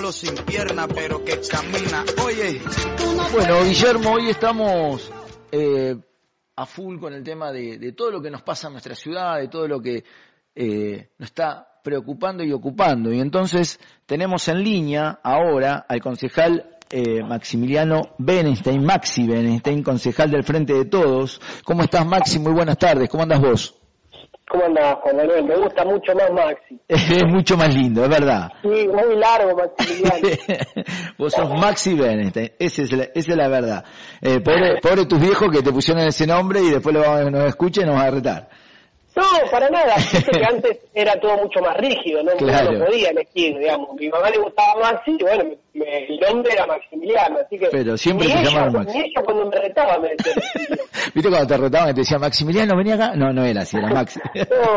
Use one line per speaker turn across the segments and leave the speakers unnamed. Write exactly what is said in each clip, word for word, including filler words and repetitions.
triángulo sin pierna, pero que camina. Oye.
Bueno, Guillermo, hoy estamos eh, a full con el tema de, de todo lo que nos pasa en nuestra ciudad, de todo lo que eh, nos está preocupando y ocupando. Y entonces tenemos en línea ahora al concejal eh, Maximiliano Benestein, Maxi Benestein, concejal del Frente de Todos. ¿Cómo estás, Maxi? Muy buenas tardes. ¿Cómo andas vos?
¿Cómo andás, Juan Manuel? Me gusta mucho más Maxi.
Es mucho más lindo, es verdad.
Sí, muy largo, Maximiliano.
Vos sos Maxi Benestein, esa es la, esa es la verdad. Eh, pobre, pobre tus viejos que te pusieron ese nombre y después lo, nos escuchen y nos van a retar.
No, para nada. Viste que antes era todo mucho más rígido, ¿no?
Claro.
No podía elegir, digamos. Mi mamá le gustaba Maxi y bueno, me, me, el nombre era Maximiliano, así que...
Pero siempre
ni
te
ella,
llamaban Maxi.
Ni ella cuando me retaba me decía Maximiliano.
¿Viste cuando te retaban y te decía Maximiliano, vení acá? No, no era así, era Maxi.
No.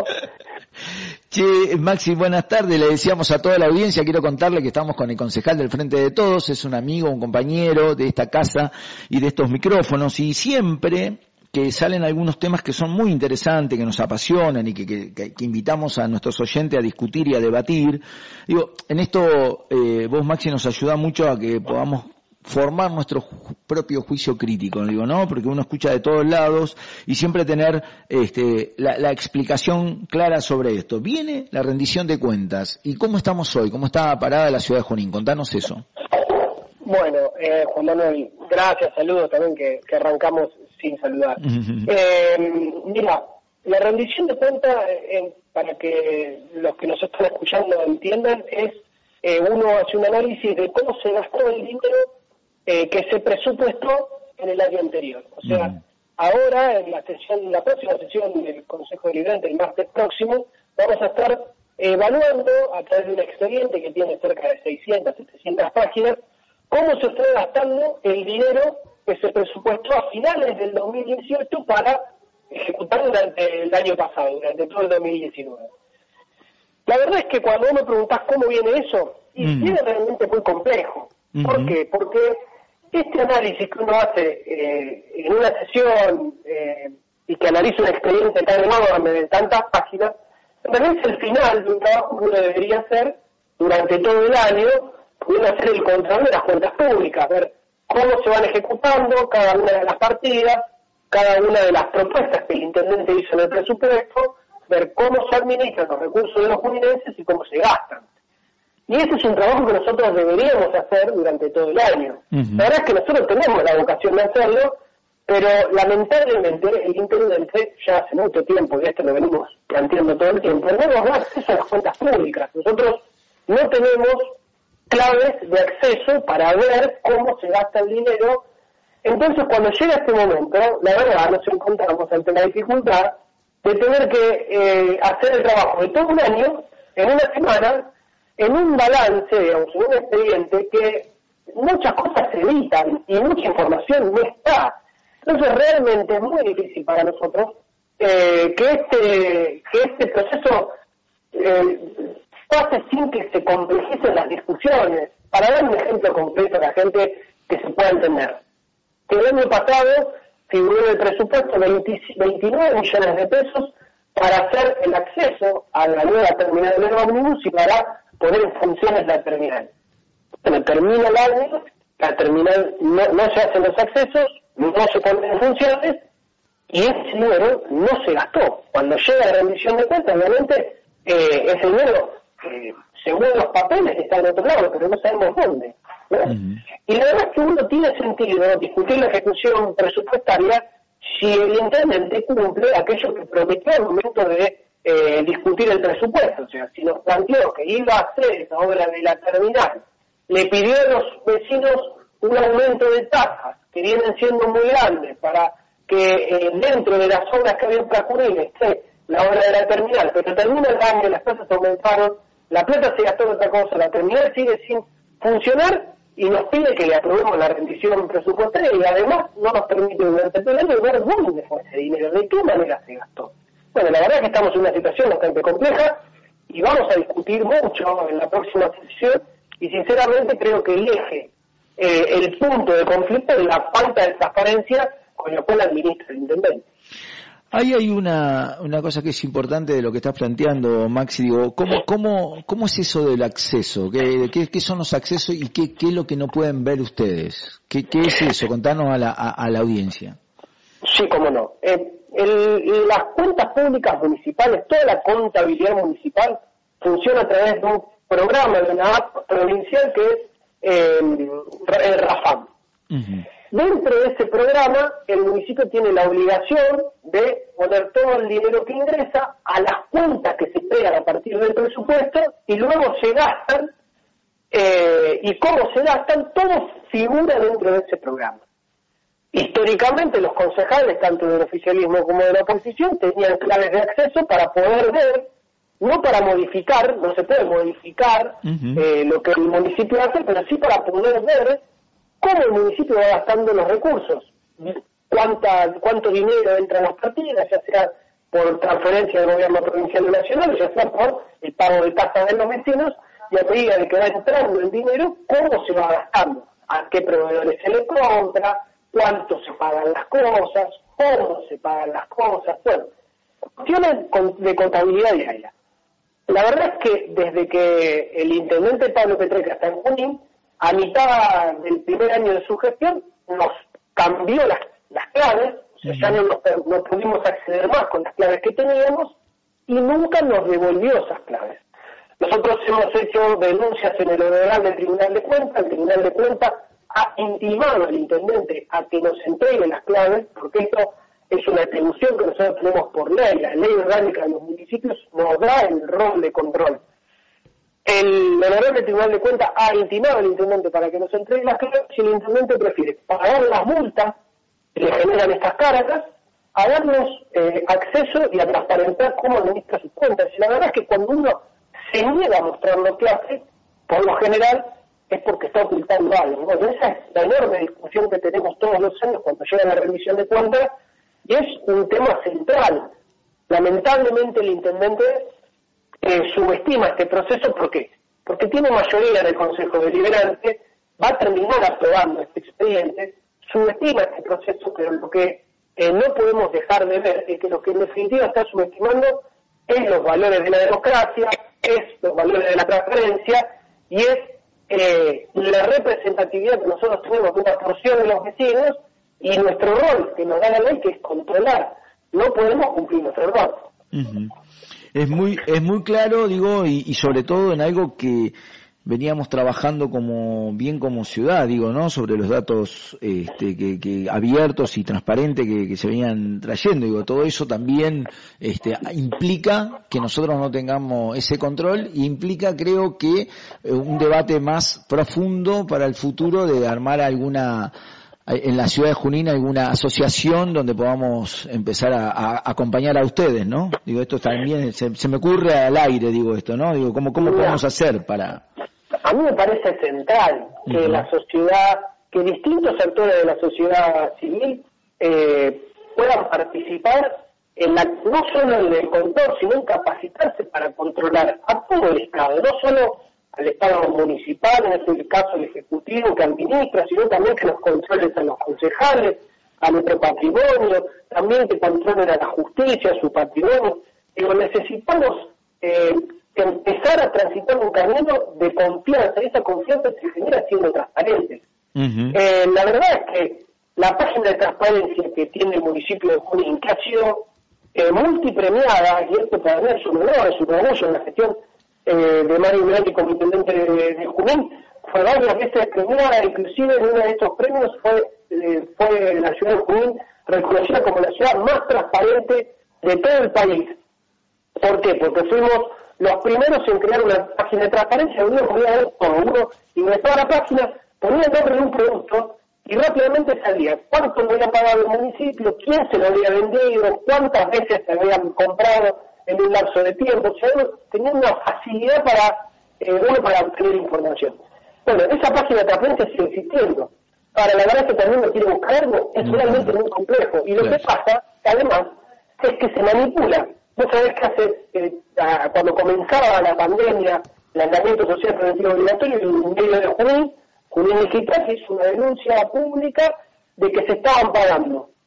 Che, Maxi, buenas tardes. Le decíamos a toda la audiencia, quiero contarle que estamos con el concejal del Frente de Todos, es un amigo, un compañero de esta casa y de estos micrófonos, y siempre que salen algunos temas que son muy interesantes, que nos apasionan y que, que, que invitamos a nuestros oyentes a discutir y a debatir. Digo, en esto eh, vos, Maxi, nos ayuda mucho a que podamos formar nuestro ju- propio juicio crítico, digo, ¿no? Porque uno escucha de todos lados y siempre tener este, la, la explicación clara sobre esto. Viene la rendición de cuentas. ¿Y cómo estamos hoy? ¿Cómo está parada la ciudad de Junín? Contanos eso.
Bueno, eh, Juan Manuel, gracias, saludos también que, que arrancamos sin saludar. eh, mira, la rendición de cuentas, eh, para que los que nos están escuchando entiendan, es eh, uno hace un análisis de cómo se gastó el dinero eh, que se presupuestó en el año anterior. O sea, uh-huh. ahora en la sesión, la próxima sesión del Consejo Deliberante, el martes próximo, vamos a estar evaluando a través de un expediente que tiene cerca de seiscientas, setecientas páginas, cómo se fue gastando el dinero que se presupuestó a finales del dos mil dieciocho para ejecutar durante el año pasado, durante todo el dos mil diecinueve. La verdad es que cuando vos me preguntás cómo viene eso, y mm. viene realmente muy complejo. Mm-hmm. ¿Por qué? Porque este análisis que uno hace eh, en una sesión eh, y que analiza un expediente tan enorme de tantas páginas, en realidad es el final de un trabajo que uno debería hacer durante todo el año, pudiendo hacer el control de las cuentas públicas, ver cómo se van ejecutando cada una de las partidas, cada una de las propuestas que el intendente hizo en el presupuesto, ver cómo se administran los recursos de los juninenses y cómo se gastan. Y ese es un trabajo que nosotros deberíamos hacer durante todo el año. Uh-huh. La verdad es que nosotros tenemos la vocación de hacerlo, pero lamentablemente el intendente ya hace mucho tiempo, y esto lo venimos planteando todo el tiempo, no nos da acceso a las cuentas públicas. Nosotros no tenemos claves de acceso para ver cómo se gasta el dinero. Entonces, cuando llega este momento, la verdad, nos encontramos ante la dificultad de tener que eh, hacer el trabajo de todo un año, en una semana, en un balance, digamos, en un expediente que muchas cosas se evitan y mucha información no está. Entonces, realmente es muy difícil para nosotros eh, que este que este proceso eh, pase sin que se complejicen las discusiones. Para dar un ejemplo concreto a la gente que se pueda entender. El año pasado figuró en el presupuesto veintinueve millones de pesos para hacer el acceso a la nueva terminal del ómnibus y para poner en funciones la terminal. Bueno, termina el año, la terminal no, no se hacen los accesos, no se ponen en funciones y ese dinero no se gastó. Cuando llega la rendición de cuentas, obviamente eh, ese dinero, eh, según los papeles, está en otro lado, pero no sabemos dónde, ¿no? Uh-huh. Y la verdad es que uno tiene sentido discutir la ejecución presupuestaria si el intendente cumple aquello que prometió al momento de eh, discutir el presupuesto. O sea, si nos planteó que iba a hacer esa obra de la terminal, le pidió a los vecinos un aumento de tasas que vienen siendo muy grandes para que eh, dentro de las obras que había para Junín esté la obra de la terminal, pero termina el año, las tasas aumentaron, la plata se gastó en otra cosa, la terminal sigue sin funcionar y nos pide que le aprobemos la rendición presupuestaria y además no nos permite durante todo el año ver dónde fue ese dinero, de qué manera se gastó. Bueno, la verdad es que estamos en una situación bastante compleja y vamos a discutir mucho en la próxima sesión y sinceramente creo que el eje, eh, el punto de conflicto es la falta de transparencia con la cual administra el intendente.
Ahí hay una, una cosa que es importante de lo que estás planteando, Maxi. Digo, ¿cómo, cómo, cómo es eso del acceso? ¿Qué, qué, qué son los accesos y qué, qué es lo que no pueden ver ustedes? ¿Qué, qué es eso? Contanos a la, a, a la audiencia.
Sí, cómo no. Eh, el, las cuentas públicas municipales, toda la contabilidad municipal funciona a través de un programa, de una app provincial que es eh, el RAFAM. Uh-huh. Dentro de ese programa, el municipio tiene la obligación de poner todo el dinero que ingresa a las cuentas que se pegan a partir del presupuesto y luego se gastan, eh, y cómo se gastan, todo figura dentro de ese programa. Históricamente los concejales, tanto del oficialismo como de la oposición, tenían claves de acceso para poder ver, no para modificar, no se puede modificar uh-huh. eh, lo que el municipio hace, pero sí para poder ver cómo el municipio va gastando los recursos, cuánta, cuánto dinero entra en las partidas, ya sea por transferencia del gobierno provincial y nacional, ya sea por el pago de tasas de los vecinos, y a medida de que va entrando el dinero, cómo se va gastando, a qué proveedores se le compra, cuánto se pagan las cosas, cómo se pagan las cosas, bueno, cuestiones de contabilidad diaria. La verdad es que desde que el intendente Pablo Petreca está en Junín, a mitad del primer año de su gestión, nos cambió las, las claves, o sea, ya no, nos, no pudimos acceder más con las claves que teníamos, y nunca nos devolvió esas claves. Nosotros hemos hecho denuncias en el Honorable Tribunal de Cuentas, el Tribunal de Cuentas ha intimado al intendente a que nos entregue las claves, porque esto es una atribución que nosotros tenemos por ley, la ley orgánica de los municipios nos da el rol de control. El Honorable Tribunal de Cuentas ha intimado al intendente para que nos entregue las claves si el intendente prefiere pagar las multas que le generan estas cargas a darnos eh, acceso y a transparentar cómo administra sus cuentas. Y la verdad es que cuando uno se niega a mostrarlo clase, por lo general es porque está ocultando algo. Bueno, esa es la enorme discusión que tenemos todos los años cuando llega la rendición de cuentas y es un tema central. Lamentablemente el intendente eh, subestima este proceso. ¿Por qué? Porque tiene mayoría en el Consejo Deliberante, va a terminar aprobando este expediente, subestima este proceso, pero lo que eh, no podemos dejar de ver es que lo que en definitiva está subestimando es los valores de la democracia, es los valores de la transparencia y es eh, la representatividad que nosotros tenemos de una porción de los vecinos y nuestro rol que nos da la ley, que es controlar. No podemos cumplir nuestro rol.
Uh-huh. Es muy es muy claro, digo, y, y sobre todo en algo que veníamos trabajando como bien como ciudad, digo, ¿no? Sobre los datos este, que, que abiertos y transparentes que, que se venían trayendo, digo, todo eso también este, implica que nosotros no tengamos ese control y implica, creo que eh, un debate más profundo para el futuro de armar alguna en la ciudad de Junín alguna asociación donde podamos empezar a, a acompañar a ustedes, ¿no? Digo, esto también se, se me ocurre al aire, digo esto, ¿no? Digo, ¿cómo cómo podemos hacer para?
A mí me parece central que uh-huh. la sociedad, que distintos actores de la sociedad civil eh, puedan participar en la, no solo en el control, sino en capacitarse para controlar a todo el Estado, no solo al Estado municipal, en este caso el Ejecutivo que administra, sino también que nos controlen a los concejales, a nuestro patrimonio, también que controlen a la justicia, a su patrimonio. Digo, necesitamos eh, empezar a transitar un camino de confianza, y esa confianza se genera siendo transparentes. Uh-huh. Eh, la verdad es que la página de transparencia que tiene el municipio de Junín, que ha sido eh, multipremiada, y esto para mí es un honor, es un orgullo en la gestión Eh, de Mario Miranda como intendente de, de Junín, fue varias veces premiada, inclusive en uno de estos premios fue, eh, fue la ciudad de Junín reconocida como la ciudad más transparente de todo el país. ¿Por qué? Porque fuimos los primeros en crear una página de transparencia, uno podía ver como uno ingresaba a la página, ponía el nombre de un producto y rápidamente salía cuánto le había pagado el municipio, quién se lo había vendido, cuántas veces se habían comprado en un lapso de tiempo, o sea, tenía una facilidad para eh, uno para obtener información. Bueno, esa página de transparencia sigue existiendo. Ahora, la verdad es que también lo quiere buscar algo, es realmente muy complejo. Y lo que pasa, además, es que se manipula. Vos sabés que hace, eh, a, cuando comenzaba la pandemia, el aislamiento social preventivo obligatorio, en medio de Junín, Junín Digital hizo una denuncia pública de que se estaban pagando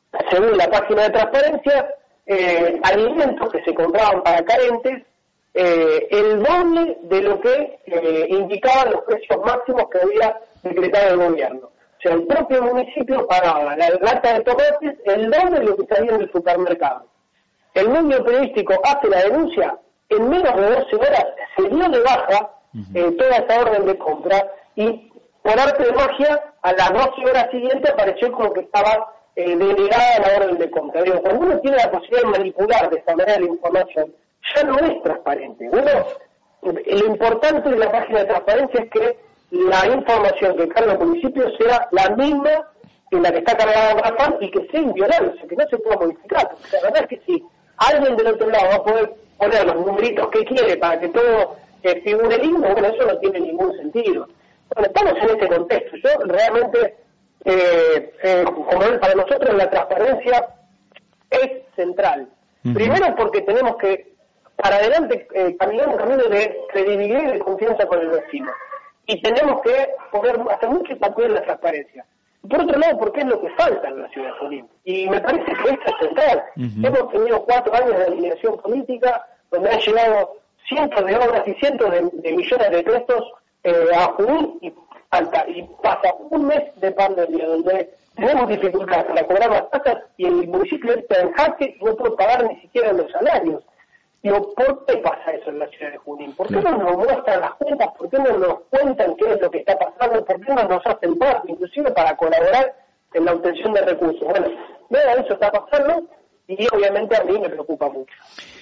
según la página de transparencia, eh, alimentos que se compraban para carentes, eh, el doble de lo que eh, indicaban los precios máximos que había decretado el gobierno. O sea, el propio municipio pagaba la lata de tomates el doble de lo que salía en el supermercado. El medio periodístico hace la denuncia, en menos de doce horas se dio de baja eh, toda esta orden de compra y por arte de magia a las doce horas siguientes apareció como que estaba eh, denegada la orden de compra. Digo, cuando uno tiene la posibilidad de manipular de esta manera la información, ya no es transparente. Uno, lo importante de la página de transparencia es que la información que carga el municipio sea la misma que la que está cargada en Rafal y que sea inviolable, o sea, que no se pueda modificar. O sea, la verdad es que si alguien del otro lado va a poder poner los numeritos que quiere para que todo eh, figure lindo, bueno, eso no tiene ningún sentido. Bueno, estamos en este contexto. Yo realmente, eh, eh, como ven, para nosotros la transparencia es central. Uh-huh. Primero porque tenemos que, para adelante, eh, caminar un camino de credibilidad y de confianza con el vecino. Y tenemos que poder hacer mucho hincapié en la transparencia. Por otro lado, porque es lo que falta en la ciudad de Junín. Y me parece que esto es central. Uh-huh. Hemos tenido cuatro años de alineación política, donde han llegado cientos de obras y cientos de, de millones de pesos eh, a Junín, y, falta, y pasa un mes de pandemia, donde tenemos dificultades para cobrar las tasas y el municipio está en jaque y no puede pagar ni siquiera los salarios. Digo, ¿por qué pasa eso en la ciudad de Junín? ¿Por qué no nos muestran las cuentas? ¿Por qué no nos cuentan qué es lo que está pasando? ¿Por qué no nos hacen parte, inclusive para colaborar en la obtención de recursos? Bueno, nada de eso está pasando y obviamente a mí me preocupa mucho.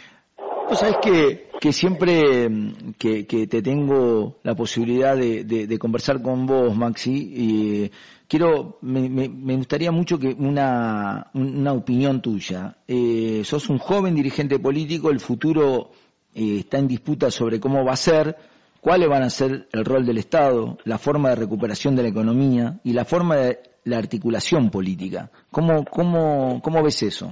Vos sabés que, que siempre que, que te tengo la posibilidad de, de, de conversar con vos, Maxi, y quiero, me, me, me gustaría mucho que una, una opinión tuya. Eh, sos un joven dirigente político, el futuro eh, está en disputa sobre cómo va a ser, cuáles van a ser el rol del Estado, la forma de recuperación de la economía y la forma de la articulación política. ¿Cómo, cómo, cómo ves eso?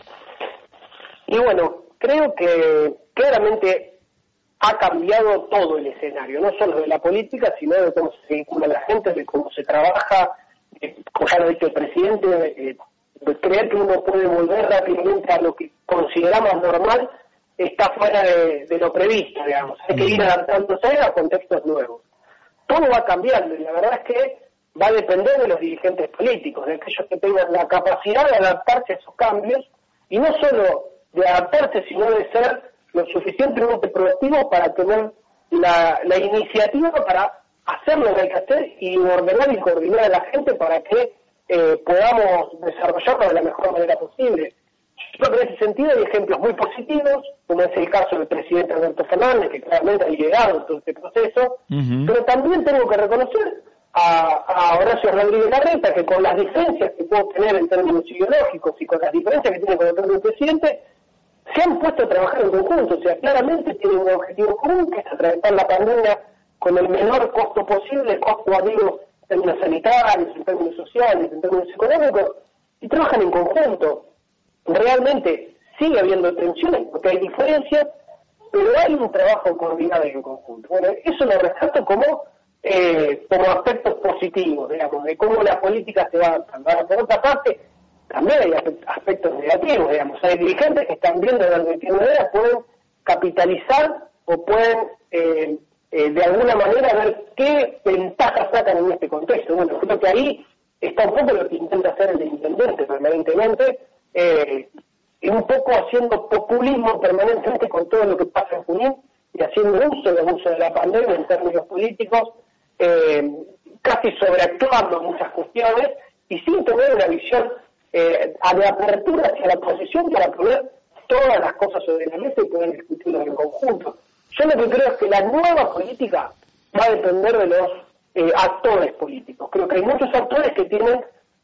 Y bueno, creo que claramente ha cambiado todo el escenario, no solo de la política, sino de cómo se vincula la gente, de cómo se trabaja, eh, como ya lo ha dicho el presidente, eh, creer que uno puede volver rápidamente a lo que consideramos normal está fuera de, de lo previsto, digamos. Hay que ir adaptándose a contextos nuevos. Todo va cambiando y la verdad es que va a depender de los dirigentes políticos, de aquellos que tengan la capacidad de adaptarse a esos cambios y no solo de adaptarse, sino de ser lo suficientemente proactivos para tener la, la iniciativa para hacer lo que hay que hacer y ordenar y coordinar a la gente para que eh, podamos desarrollarlo de la mejor manera posible. Yo creo que en ese sentido hay ejemplos muy positivos, como es el caso del presidente Alberto Fernández, que claramente ha liderado todo este proceso, uh-huh. Pero también tengo que reconocer a, a Horacio Rodríguez Larreta, que con las diferencias que puedo tener en términos ideológicos y con las diferencias que tiene con el propio presidente, se han puesto a trabajar en conjunto, o sea, claramente tienen un objetivo común, que es atravesar la pandemia con el menor costo posible, costo digo, en términos sanitarios, en términos sociales, en términos económicos, y trabajan en conjunto. Realmente sigue habiendo tensiones porque hay diferencias, pero hay un trabajo coordinado y en conjunto. Bueno, eso lo rescato como, eh, como aspectos positivos, digamos, de cómo la política se va adaptando. Ahora, por otra parte, también hay aspectos negativos, digamos. Hay dirigentes que están viendo de qué manera pueden capitalizar o pueden, eh, eh, de alguna manera, ver qué ventajas sacan en este contexto. Bueno, creo que ahí está un poco lo que intenta hacer el intendente permanentemente, eh, y un poco haciendo populismo permanentemente con todo lo que pasa en Junín y haciendo uso del uso de la pandemia en términos políticos, eh, casi sobreactuando muchas cuestiones y sin tener una visión Eh, de apertura hacia la oposición para poner todas las cosas sobre la mesa y poder discutirlas en conjunto. Yo lo que creo es que la nueva política va a depender de los eh, actores políticos. Creo que hay muchos actores que tienen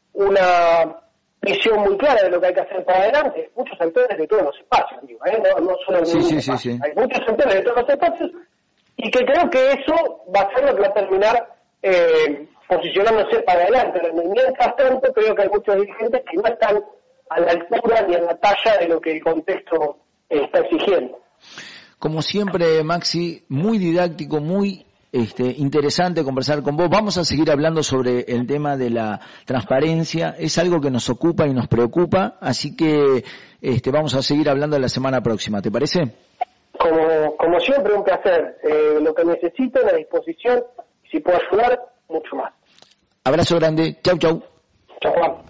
una visión muy clara de lo que hay que hacer para adelante, muchos actores de todos los espacios, digo, ¿eh? no, no solo de
sí, sí,
sí,
sí.
Hay muchos actores de todos los espacios y que creo que eso va a ser lo que va a terminar eh, posicionándose para adelante. Mientras tanto, creo que hay muchos dirigentes que no están a la altura ni a la talla de lo que el contexto eh, está exigiendo.
Como siempre, Maxi, muy didáctico, muy este, interesante conversar con vos. Vamos a seguir hablando sobre el tema de la transparencia. Es algo que nos ocupa y nos preocupa, así que este, vamos a seguir hablando la semana próxima. ¿Te parece?
Como, como siempre, un placer. Eh, lo que necesiten, a disposición. Si puedo ayudar, mucho más.
Abrazo grande. Chau, chau.
Chau, Juan.